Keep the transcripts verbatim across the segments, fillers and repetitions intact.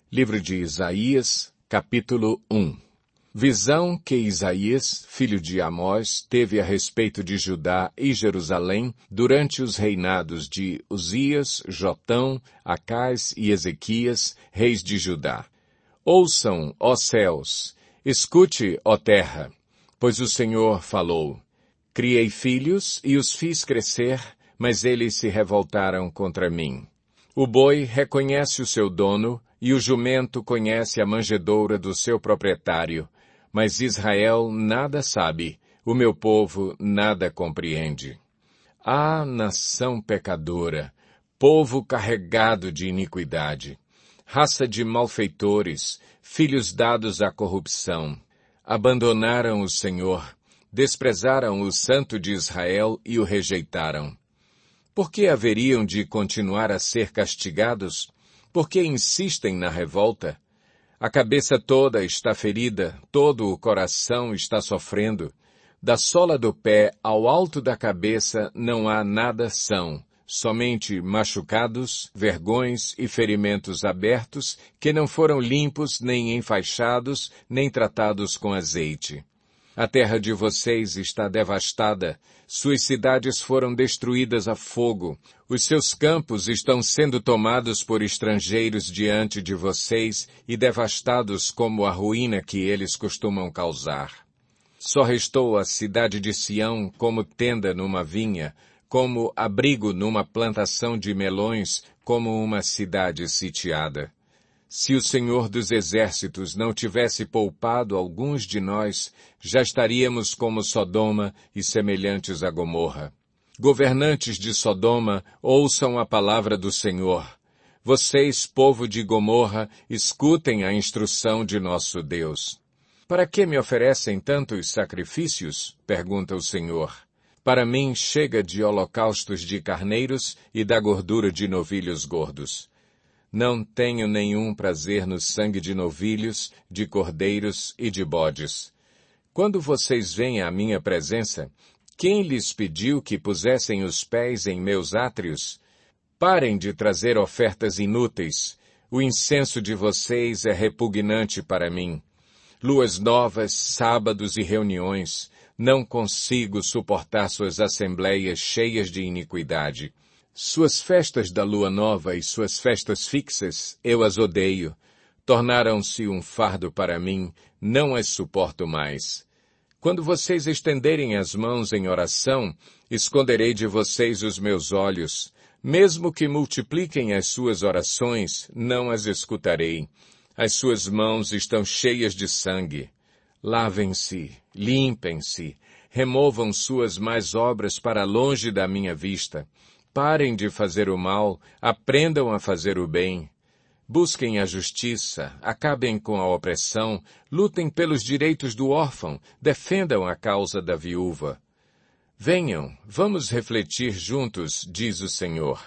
Livro de Isaías, capítulo um. Visão que Isaías, filho de Amós, teve a respeito de Judá e Jerusalém durante os reinados de Uzias, Jotão, Acás e Ezequias, reis de Judá. Ouçam, ó céus, escute, ó terra, pois o Senhor falou. Criei filhos e os fiz crescer, mas eles se revoltaram contra mim. O boi reconhece o seu dono, e o jumento conhece a manjedoura do seu proprietário, mas Israel nada sabe, o meu povo nada compreende. Ah, nação pecadora, povo carregado de iniquidade, raça de malfeitores, filhos dados à corrupção, abandonaram o Senhor, desprezaram o Santo de Israel e o rejeitaram. Por que haveriam de continuar a ser castigados? Por que insistem na revolta? A cabeça toda está ferida, todo o coração está sofrendo. Da sola do pé ao alto da cabeça não há nada são, somente machucados, vergões e ferimentos abertos que não foram limpos, nem enfaixados, nem tratados com azeite. A terra de vocês está devastada, suas cidades foram destruídas a fogo, os seus campos estão sendo tomados por estrangeiros diante de vocês e devastados como a ruína que eles costumam causar. Só restou a cidade de Sião como tenda numa vinha, como abrigo numa plantação de melões, como uma cidade sitiada. Se o Senhor dos Exércitos não tivesse poupado alguns de nós, já estaríamos como Sodoma e semelhantes a Gomorra. Governantes de Sodoma, ouçam a palavra do Senhor. Vocês, povo de Gomorra, escutem a instrução de nosso Deus. Para que me oferecem tantos sacrifícios? Pergunta o Senhor. Para mim chega de holocaustos de carneiros e da gordura de novilhos gordos. Não tenho nenhum prazer no sangue de novilhos, de cordeiros e de bodes. Quando vocês vêm à minha presença, quem lhes pediu que pusessem os pés em meus átrios? Parem de trazer ofertas inúteis. O incenso de vocês é repugnante para mim. Luas novas, sábados e reuniões. Não consigo suportar suas assembleias cheias de iniquidade. Suas festas da lua nova e suas festas fixas, eu as odeio. Tornaram-se um fardo para mim, não as suporto mais. Quando vocês estenderem as mãos em oração, esconderei de vocês os meus olhos. Mesmo que multipliquem as suas orações, não as escutarei. As suas mãos estão cheias de sangue. Lavem-se, limpem-se, removam suas más obras para longe da minha vista. Parem de fazer o mal, aprendam a fazer o bem. Busquem a justiça, acabem com a opressão, lutem pelos direitos do órfão, defendam a causa da viúva. Venham, vamos refletir juntos, diz o Senhor.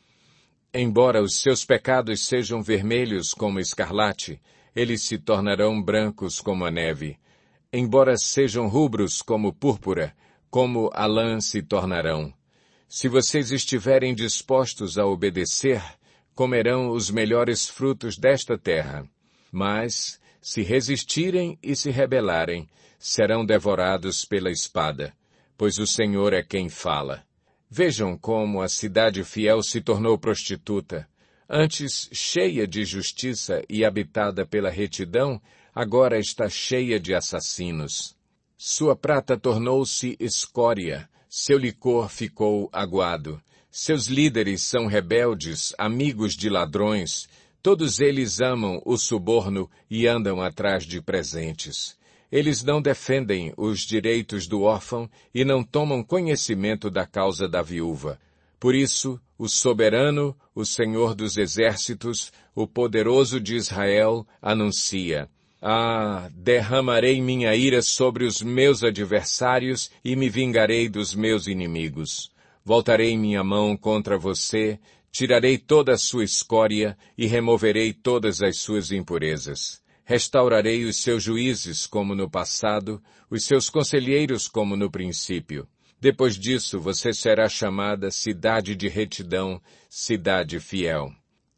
Embora os seus pecados sejam vermelhos como escarlate, eles se tornarão brancos como a neve. Embora sejam rubros como púrpura, como a lã se tornarão. Se vocês estiverem dispostos a obedecer, comerão os melhores frutos desta terra. Mas, se resistirem e se rebelarem, serão devorados pela espada, pois o Senhor é quem fala. Vejam como a cidade fiel se tornou prostituta. Antes cheia de justiça e habitada pela retidão, agora está cheia de assassinos. Sua prata tornou-se escória. Seu licor ficou aguado. Seus líderes são rebeldes, amigos de ladrões. Todos eles amam o suborno e andam atrás de presentes. Eles não defendem os direitos do órfão e não tomam conhecimento da causa da viúva. Por isso, o soberano, o Senhor dos Exércitos, o poderoso de Israel, anuncia: Ah, derramarei minha ira sobre os meus adversários e me vingarei dos meus inimigos. Voltarei minha mão contra você, tirarei toda a sua escória e removerei todas as suas impurezas. Restaurarei os seus juízes como no passado, os seus conselheiros como no princípio. Depois disso você será chamada cidade de retidão, cidade fiel.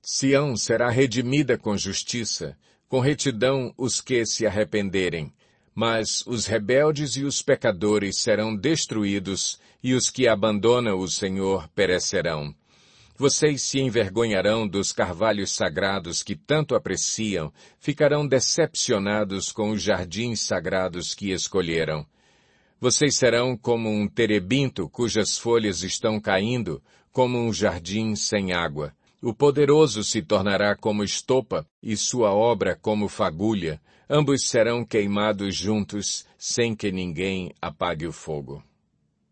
Sião será redimida com justiça, com retidão os que se arrependerem. Mas os rebeldes e os pecadores serão destruídos, e os que abandonam o Senhor perecerão. Vocês se envergonharão dos carvalhos sagrados que tanto apreciam, ficarão decepcionados com os jardins sagrados que escolheram. Vocês serão como um terebinto cujas folhas estão caindo, como um jardim sem água. O poderoso se tornará como estopa, e sua obra como fagulha. Ambos serão queimados juntos, sem que ninguém apague o fogo.